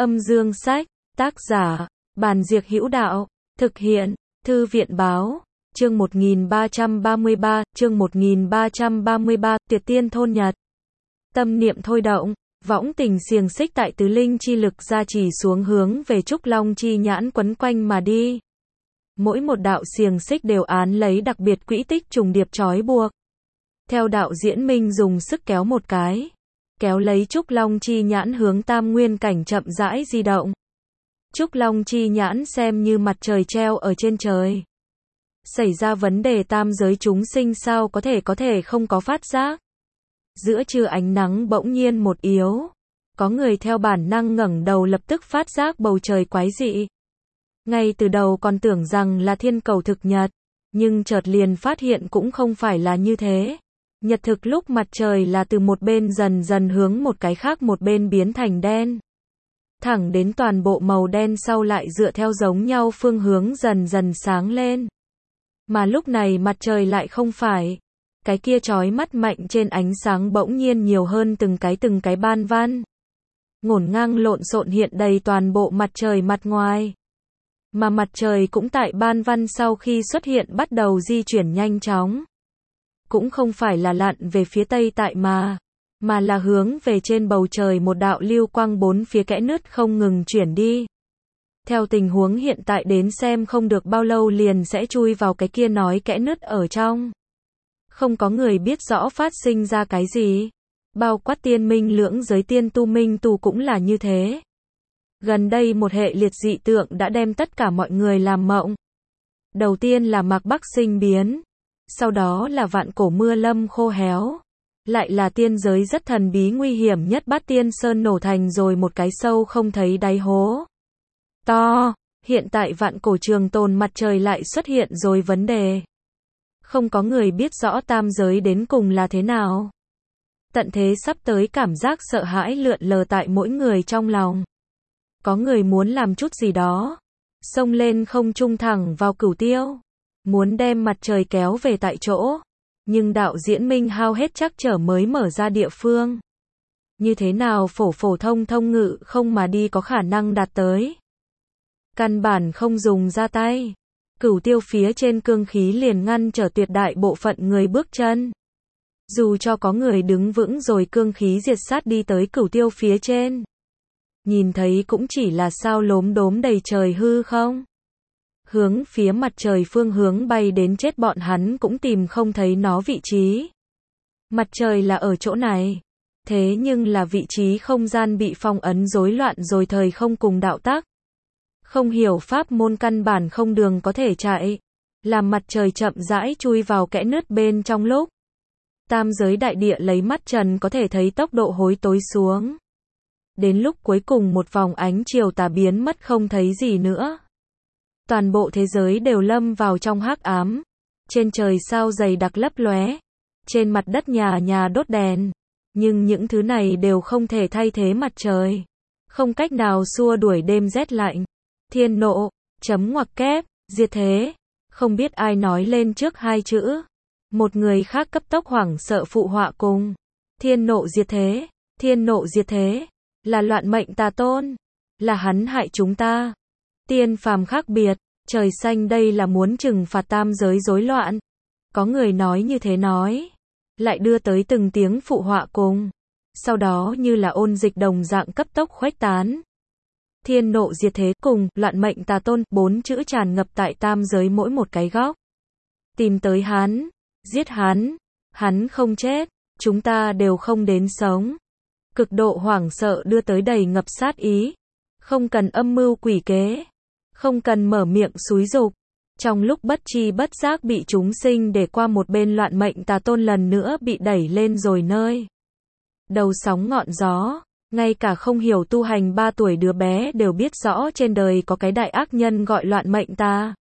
Âm dương sách, tác giả, Bàn Diệc Hữu Đạo, thực hiện, Thư viện báo, chương 1333, Tuyệt Tiên Thôn Nhật. Tâm niệm thôi động, võng tình xiềng xích tại tứ linh chi lực gia trì xuống hướng về Trúc Long chi nhãn quấn quanh mà đi. Mỗi một đạo xiềng xích đều án lấy đặc biệt quỹ tích trùng điệp trói buộc. Theo đạo diễn minh dùng sức kéo một cái, kéo lấy Trúc Long chi nhãn hướng tam nguyên cảnh chậm rãi di động. Trúc Long chi nhãn xem như mặt trời treo ở trên trời. Xảy ra vấn đề tam giới chúng sinh sao có thể không có phát giác. Giữa trưa ánh nắng bỗng nhiên một yếu. Có người theo bản năng ngẩng đầu lập tức phát giác bầu trời quái dị. Ngay từ đầu còn tưởng rằng là thiên cầu thực nhật. Nhưng chợt liền phát hiện cũng không phải là như thế. Nhật thực lúc mặt trời là từ một bên dần dần hướng một cái khác một bên biến thành đen. Thẳng đến toàn bộ màu đen sau lại dựa theo giống nhau phương hướng dần dần sáng lên. Mà lúc này mặt trời lại không phải. Cái kia chói mắt mạnh trên ánh sáng bỗng nhiên nhiều hơn từng cái ban văn. Ngổn ngang lộn xộn hiện đầy toàn bộ mặt trời mặt ngoài. Mà mặt trời cũng tại ban văn sau khi xuất hiện bắt đầu di chuyển nhanh chóng. Cũng không phải là lặn về phía tây tại mà là hướng về trên bầu trời một đạo lưu quang bốn phía kẽ nứt không ngừng chuyển đi. Theo tình huống hiện tại đến xem không được bao lâu liền sẽ chui vào cái kia nói kẽ nứt ở trong. Không có người biết rõ phát sinh ra cái gì. Bao quát tiên minh lưỡng giới tiên tu minh tu cũng là như thế. Gần đây một hệ liệt dị tượng đã đem tất cả mọi người làm mộng. Đầu tiên là Mạc Bắc sinh biến. Sau đó là vạn cổ mưa lâm khô héo. Lại là tiên giới rất thần bí nguy hiểm nhất Bát Tiên Sơn nổ thành rồi một cái sâu không thấy đáy hố to. Hiện tại vạn cổ trường tồn mặt trời lại xuất hiện rồi vấn đề. Không có người biết rõ tam giới đến cùng là thế nào. Tận thế sắp tới cảm giác sợ hãi lượn lờ tại mỗi người trong lòng. Có người muốn làm chút gì đó. Xông lên không trung thẳng vào cửu tiêu. Muốn đem mặt trời kéo về tại chỗ. Nhưng đạo diễn minh hao hết chắc trở mới mở ra địa phương. Như thế nào phổ thông ngự không mà đi có khả năng đạt tới. Căn bản không dùng ra tay. Cửu tiêu phía trên cương khí liền ngăn trở tuyệt đại bộ phận người bước chân. Dù cho có người đứng vững rồi cương khí diệt sát đi tới cửu tiêu phía trên. Nhìn thấy cũng chỉ là sao lốm đốm đầy trời hư không. Hướng phía mặt trời phương hướng bay đến chết bọn hắn cũng tìm không thấy nó vị trí. Mặt trời là ở chỗ này. Thế nhưng là vị trí không gian bị phong ấn rối loạn rồi thời không cùng đạo tắc. Không hiểu pháp môn căn bản không đường có thể chạy. Làm mặt trời chậm rãi chui vào kẽ nứt bên trong lúc. Tam giới đại địa lấy mắt trần có thể thấy tốc độ hối tối xuống. Đến lúc cuối cùng một vòng ánh chiều tà biến mất không thấy gì nữa. Toàn bộ thế giới đều lâm vào trong hắc ám. Trên trời sao dày đặc lấp lóe. Trên mặt đất nhà nhà đốt đèn. Nhưng những thứ này đều không thể thay thế mặt trời. Không cách nào xua đuổi đêm rét lạnh. Thiên nộ, chấm ngoặc kép, diệt thế. Không biết ai nói lên trước hai chữ. Một người khác cấp tốc hoảng sợ phụ họa cùng. Thiên nộ diệt thế, thiên nộ diệt thế. Là loạn mệnh tà tôn. Là hắn hại chúng ta. Tiên phàm khác biệt. Trời xanh đây là muốn trừng phạt tam giới rối loạn. Có người nói như thế nói. Lại đưa tới từng tiếng phụ họa cùng. Sau đó như là ôn dịch đồng dạng cấp tốc khuếch tán. Thiên nộ diệt thế cùng loạn mệnh tà tôn, bốn chữ tràn ngập tại tam giới mỗi một cái góc. Tìm tới hắn, giết hắn không chết, chúng ta đều không đến sống. Cực độ hoảng sợ đưa tới đầy ngập sát ý. Không cần âm mưu quỷ kế. Không cần mở miệng xúi giục. Trong lúc bất chi bất giác bị chúng sinh để qua một bên loạn mệnh tà tôn lần nữa bị đẩy lên rồi nơi. Đầu sóng ngọn gió. Ngay cả không hiểu tu hành 3 tuổi đứa bé đều biết rõ trên đời có cái đại ác nhân gọi loạn mệnh tà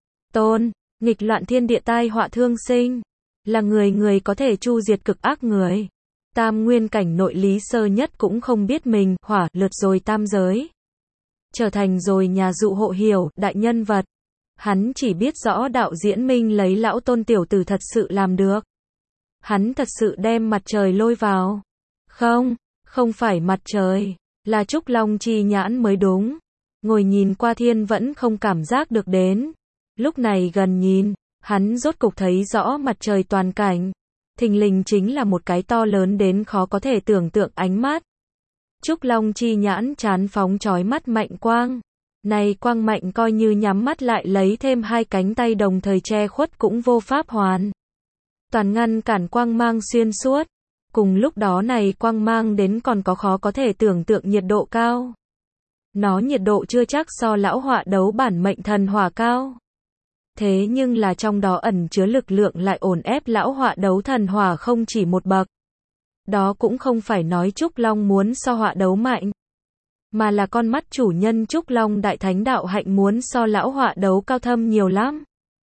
tôn. Nghịch loạn thiên địa tai họa thương sinh. Là người có thể chu diệt cực ác người. Tam nguyên cảnh nội lý sơ nhất cũng không biết mình hỏa lượt rồi tam giới. Trở thành rồi nhà dụ hộ hiểu, đại nhân vật. Hắn chỉ biết rõ đạo diễn minh lấy lão tôn tiểu tử thật sự làm được. Hắn thật sự đem mặt trời lôi vào. Không phải mặt trời, Là Trúc Long chi nhãn mới đúng. Ngồi nhìn qua thiên vẫn không cảm giác được đến. Lúc này gần nhìn, hắn rốt cục thấy rõ mặt trời toàn cảnh. Thình lình chính là một cái to lớn đến khó có thể tưởng tượng ánh mắt. Trúc Long chi nhãn chán phóng chói mắt mạnh quang. Này quang mạnh coi như nhắm mắt lại lấy thêm hai cánh tay đồng thời che khuất cũng vô pháp hoàn. Toàn ngăn cản quang mang xuyên suốt. Cùng lúc đó này quang mang đến còn có khó có thể tưởng tượng nhiệt độ cao. Nó nhiệt độ chưa chắc so lão họa đấu bản mệnh thần hỏa cao. Thế nhưng là trong đó ẩn chứa lực lượng lại ổn ép lão họa đấu thần hỏa không chỉ một bậc. Đó cũng không phải nói Trúc Long muốn so họa đấu mạnh, mà là con mắt chủ nhân Trúc Long đại thánh đạo hạnh muốn so lão họa đấu cao thâm nhiều lắm.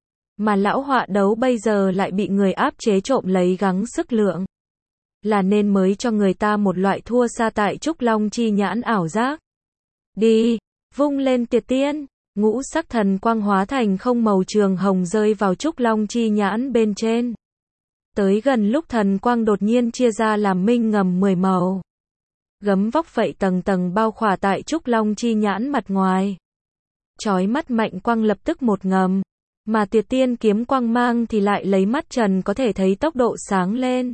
Mà lão họa đấu bây giờ lại bị người áp chế trộm lấy gắng sức lượng. Là nên mới cho người ta một loại thua xa tại Trúc Long chi nhãn ảo giác. Đi, vung lên tiệt tiên, ngũ sắc thần quang hóa thành không màu trường hồng rơi vào Trúc Long chi nhãn bên trên. Tới gần lúc thần quang đột nhiên chia ra làm minh ngầm 10 màu. Gấm vóc vậy tầng tầng bao khỏa tại Trúc Long chi nhãn mặt ngoài. Chói mắt mạnh quang lập tức một ngầm, mà Tuyệt Tiên kiếm quang mang thì lại lấy mắt trần có thể thấy tốc độ sáng lên.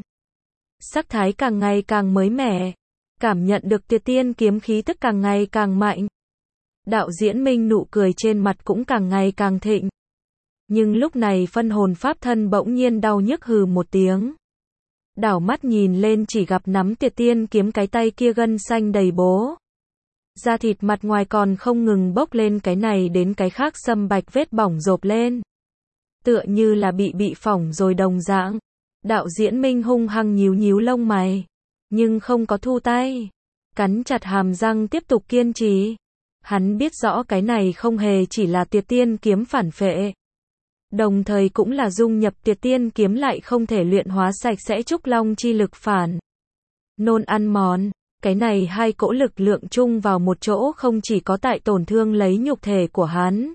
Sắc thái càng ngày càng mới mẻ, cảm nhận được Tuyệt Tiên kiếm khí tức càng ngày càng mạnh. Đạo Diễn Minh nụ cười trên mặt cũng càng ngày càng thịnh. Nhưng lúc này phân hồn pháp thân bỗng nhiên đau nhức hừ một tiếng. Đảo mắt nhìn lên chỉ gặp nắm Tuyệt Tiên kiếm cái tay kia gân xanh đầy bố. Da thịt mặt ngoài còn không ngừng bốc lên cái này đến cái khác sâm bạch vết bỏng rộp lên. Tựa như là bị phỏng rồi đồng dạng. Đạo Diễn Minh hung hăng nhíu nhíu lông mày. Nhưng không có thu tay. Cắn chặt hàm răng tiếp tục kiên trì. Hắn biết rõ cái này không hề chỉ là Tuyệt Tiên kiếm phản phệ. Đồng thời cũng là dung nhập Tuyệt Tiên kiếm lại không thể luyện hóa sạch sẽ Trúc Long chi lực phản. Nôn ăn mòn. Cái này hai cỗ lực lượng chung vào một chỗ không chỉ có tại tổn thương lấy nhục thể của hắn.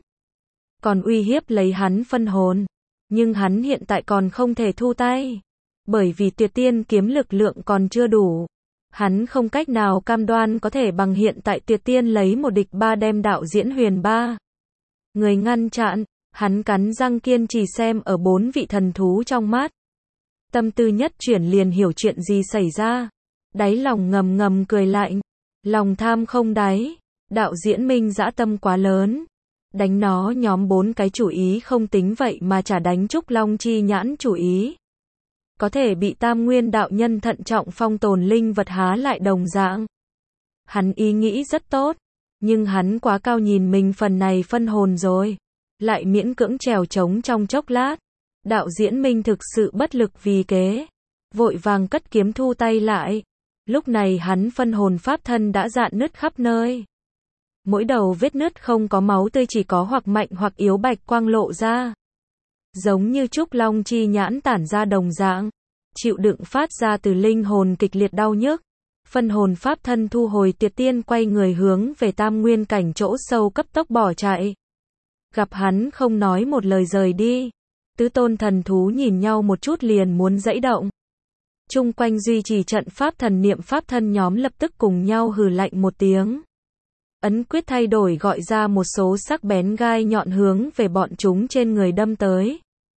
Còn uy hiếp lấy hắn phân hồn. Nhưng hắn hiện tại còn không thể thu tay. Bởi vì Tuyệt Tiên kiếm lực lượng còn chưa đủ. Hắn không cách nào cam đoan có thể bằng hiện tại Tuyệt Tiên lấy một địch ba đem Đạo Diễn Huyền ba người ngăn chặn. Hắn cắn răng kiên trì xem ở 4 vị thần thú trong mắt. Tâm tư nhất chuyển liền hiểu chuyện gì xảy ra. Đáy lòng ngầm ngầm cười lạnh. Lòng tham không đáy. Đạo Diễn Minh dã tâm quá lớn. Đánh nó nhóm 4 cái chủ ý không tính vậy mà chả đánh Trúc Long chi nhãn chủ ý. Có thể bị Tam Nguyên đạo nhân thận trọng phong tồn linh vật há lại đồng dạng. Hắn ý nghĩ rất tốt. Nhưng hắn quá cao nhìn mình phần này phân hồn rồi. Lại miễn cưỡng trèo trống trong chốc lát. Đạo Diễn Minh thực sự bất lực vì kế. Vội vàng cất kiếm thu tay lại. Lúc này hắn phân hồn pháp thân đã rạn nứt khắp nơi. Mỗi đầu vết nứt không có máu tươi chỉ có hoặc mạnh hoặc yếu bạch quang lộ ra. Giống như Trúc Long chi nhãn tản ra đồng dạng. Chịu đựng phát ra từ linh hồn kịch liệt đau nhức. Phân hồn pháp thân thu hồi Tuyệt Tiên quay người hướng về Tam Nguyên cảnh chỗ sâu cấp tốc bỏ chạy. Gặp hắn không nói một lời rời đi. Tứ tôn thần thú nhìn nhau một chút liền muốn giãy động. Chung quanh duy trì trận pháp thần niệm pháp thân nhóm lập tức cùng nhau hừ lạnh một tiếng. Ấn quyết thay đổi gọi ra một số sắc bén gai nhọn hướng về bọn chúng trên người đâm tới.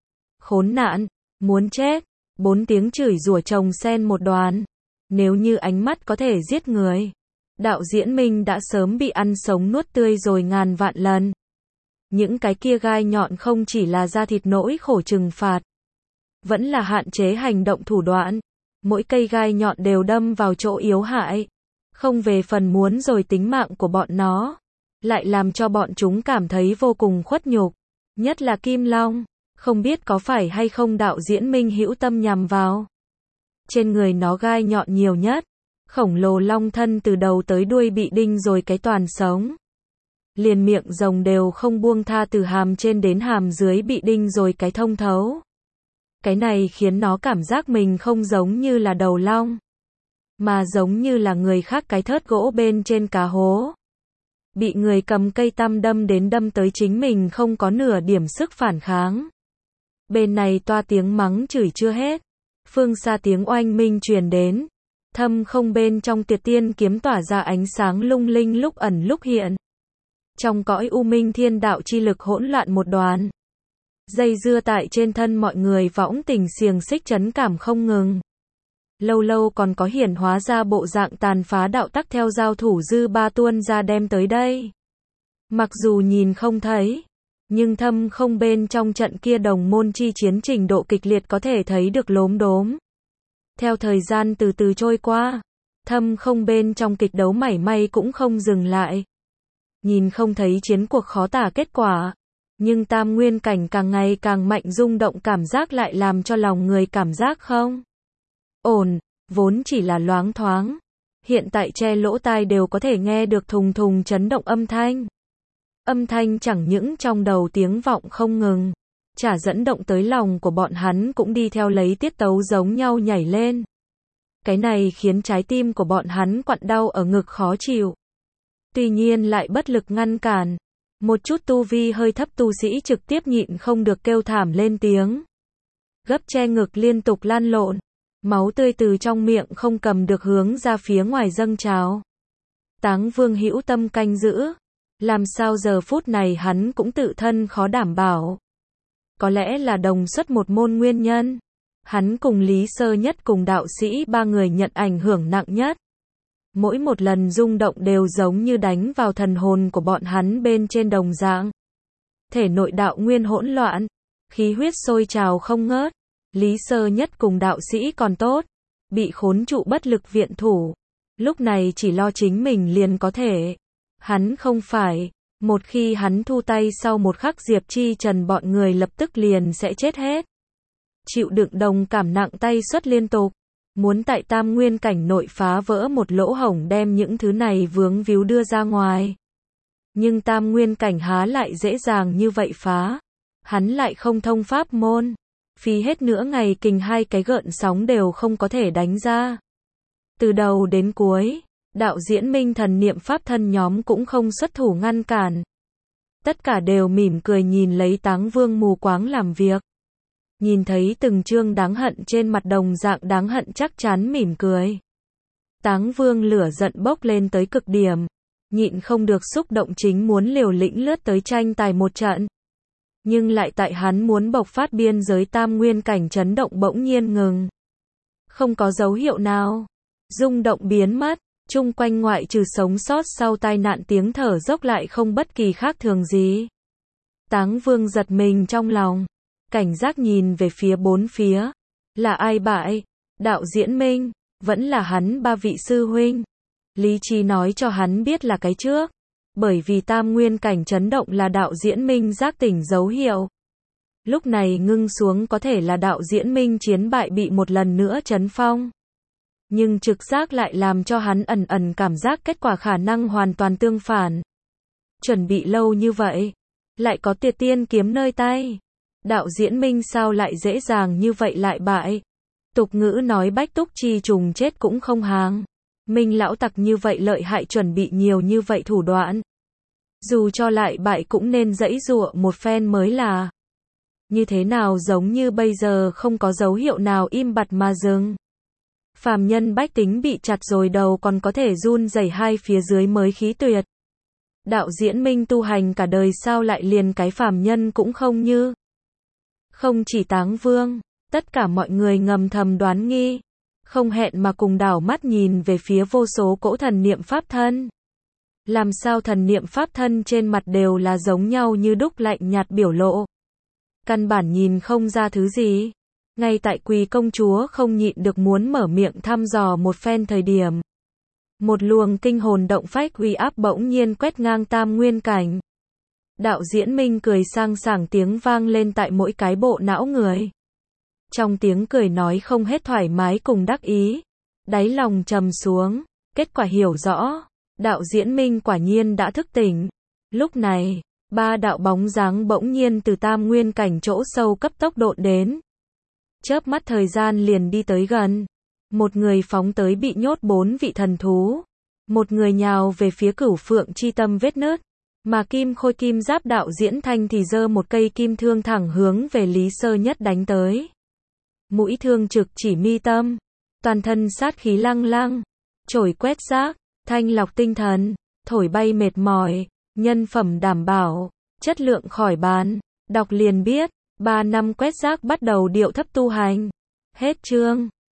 Khốn nạn, muốn chết, 4 tiếng chửi rủa chồng xen một đoàn. Nếu như ánh mắt có thể giết người, Đạo Diễn Minh đã sớm bị ăn sống nuốt tươi rồi ngàn vạn lần. Những cái kia gai nhọn không chỉ là da thịt nỗi khổ trừng phạt, vẫn là hạn chế hành động thủ đoạn. Mỗi cây gai nhọn đều đâm vào chỗ yếu hại, không về phần muốn rồi tính mạng của bọn nó, lại làm cho bọn chúng cảm thấy vô cùng khuất nhục. Nhất là Kim Long, không biết có phải hay không Đạo Diễn Minh hữu tâm nhằm vào. Trên người nó gai nhọn nhiều nhất, khổng lồ long thân từ đầu tới đuôi bị đinh rồi cái toàn sống. Liền miệng rồng đều không buông tha từ hàm trên đến hàm dưới bị đinh rồi cái thông thấu. Cái này khiến nó cảm giác mình không giống như là đầu long, mà giống như là người khác cái thớt gỗ bên trên cá hố. Bị người cầm cây tăm đâm đến đâm tới chính mình không có nửa điểm sức phản kháng. Bên này toa tiếng mắng chửi chưa hết. Phương xa tiếng oanh minh truyền đến. Thâm không bên trong tuyệt tiên kiếm tỏa ra ánh sáng lung linh lúc ẩn lúc hiện. Trong cõi u minh thiên đạo chi lực hỗn loạn một đoàn. Dây dưa tại trên thân mọi người võng tình xiềng xích chấn cảm không ngừng. Lâu lâu còn có hiển hóa ra bộ dạng tàn phá đạo tắc theo giao thủ dư ba tuôn ra đem tới đây. Mặc dù nhìn không thấy, nhưng thâm không bên trong trận kia đồng môn chi chiến trình độ kịch liệt có thể thấy được lốm đốm. Theo thời gian từ từ trôi qua, thâm không bên trong kịch đấu mảy may cũng không dừng lại. Nhìn không thấy chiến cuộc khó tả kết quả, nhưng tam nguyên cảnh càng ngày càng mạnh rung động cảm giác lại làm cho lòng người cảm giác không ổn, vốn chỉ là loáng thoáng. Hiện tại che lỗ tai đều có thể nghe được thùng thùng chấn động âm thanh. Âm thanh chẳng những trong đầu tiếng vọng không ngừng, chả dẫn động tới lòng của bọn hắn cũng đi theo lấy tiết tấu giống nhau nhảy lên. Cái này khiến trái tim của bọn hắn quặn đau ở ngực khó chịu. Tuy nhiên lại bất lực ngăn cản. Một chút tu vi hơi thấp tu sĩ trực tiếp nhịn không được kêu thảm lên tiếng. Gấp che ngực liên tục lan lộn. Máu tươi từ trong miệng không cầm được hướng ra phía ngoài dâng trào. Táng Vương hữu tâm canh giữ. Làm sao giờ phút này hắn cũng tự thân khó đảm bảo. Có lẽ là đồng xuất một môn nguyên nhân. Hắn cùng Lý Sơ Nhất cùng đạo sĩ ba người nhận ảnh hưởng nặng nhất. Mỗi một lần rung động đều giống như đánh vào thần hồn của bọn hắn bên trên đồng dạng. Thể nội đạo nguyên hỗn loạn, khí huyết sôi trào không ngớt. Lý Sơ Nhất cùng đạo sĩ còn tốt, bị khốn trụ bất lực viện thủ. Lúc này chỉ lo chính mình liền có thể. Hắn không phải, một khi hắn thu tay sau một khắc Diệp Chi Trần bọn người lập tức liền sẽ chết hết. Chịu đựng đồng cảm nặng tay xuất liên tục. Muốn tại tam nguyên cảnh nội phá vỡ một lỗ hổng đem những thứ này vướng víu đưa ra ngoài. Nhưng tam nguyên cảnh há lại dễ dàng như vậy phá. Hắn lại không thông pháp môn. Phí hết nửa ngày kình hai cái gợn sóng đều không có thể đánh ra. Từ đầu đến cuối, đạo diễn minh thần niệm pháp thân nhóm cũng không xuất thủ ngăn cản. Tất cả đều mỉm cười nhìn lấy Táng Vương mù quáng làm việc. Nhìn thấy từng chương đáng hận trên mặt đồng dạng đáng hận chắc chắn mỉm cười. Táng Vương lửa giận bốc lên tới cực điểm. Nhịn không được xúc động chính muốn liều lĩnh lướt tới tranh tài một trận. Nhưng lại tại hắn muốn bộc phát biên giới tam nguyên cảnh chấn động bỗng nhiên ngừng. Không có dấu hiệu nào. Rung động biến mất. Chung quanh ngoại trừ sống sót sau tai nạn tiếng thở dốc lại không bất kỳ khác thường gì. Táng Vương giật mình trong lòng. Cảnh giác nhìn về phía bốn phía. Là ai bại? Đạo diễn minh. Vẫn là hắn ba vị sư huynh. Lý trí nói cho hắn biết là cái trước. Bởi vì tam nguyên cảnh chấn động là đạo diễn minh giác tỉnh dấu hiệu. Lúc này ngưng xuống có thể là đạo diễn minh chiến bại bị một lần nữa chấn phong. Nhưng trực giác lại làm cho hắn ẩn ẩn cảm giác kết quả khả năng hoàn toàn tương phản. Chuẩn bị lâu như vậy. Lại có Tuyệt Tiên kiếm nơi tay. Đạo diễn minh sao lại dễ dàng như vậy lại bại. Tục ngữ nói bách túc chi trùng chết cũng không hàng. Minh lão tặc như vậy lợi hại chuẩn bị nhiều như vậy thủ đoạn. Dù cho lại bại cũng nên giãy giụa một phen mới là. Như thế nào giống như bây giờ không có dấu hiệu nào im bặt mà dừng. Phàm nhân bách tính bị chặt rồi đầu còn có thể run rẩy hai phía dưới mới khí tuyệt. Đạo diễn minh tu hành cả đời sao lại liền cái phàm nhân cũng không như. Không chỉ Táng Vương, tất cả mọi người ngầm thầm đoán nghi. Không hẹn mà cùng đảo mắt nhìn về phía vô số cỗ thần niệm pháp thân. Làm sao thần niệm pháp thân trên mặt đều là giống nhau như đúc lạnh nhạt biểu lộ. Căn bản nhìn không ra thứ gì. Ngay tại Quỳ công chúa không nhịn được muốn mở miệng thăm dò một phen thời điểm. Một luồng kinh hồn động phách uy áp bỗng nhiên quét ngang tam nguyên cảnh. Đạo diễn minh cười sang sảng tiếng vang lên tại mỗi cái bộ não người. Trong tiếng cười nói không hết thoải mái cùng đắc ý. Đáy lòng trầm xuống. Kết quả hiểu rõ. Đạo diễn minh quả nhiên đã thức tỉnh. Lúc này, ba đạo bóng dáng bỗng nhiên từ tam nguyên cảnh chỗ sâu cấp tốc độn đến. Chớp mắt thời gian liền đi tới gần. Một người phóng tới bị nhốt 4 vị thần thú. Một người nhào về phía Cửu Phượng chi tâm vết nứt. Mà Kim Khôi Kim Giáp đạo diễn thanh thì giơ một cây kim thương thẳng hướng về Lý Sơ Nhất đánh tới. Mũi thương trực chỉ mi tâm. Toàn thân sát khí lăng lăng, chổi quét rác, thanh lọc tinh thần, thổi bay mệt mỏi, nhân phẩm đảm bảo, chất lượng khỏi bàn. Đọc liền biết, 3 năm quét rác bắt đầu điệu thấp tu hành. Hết chương.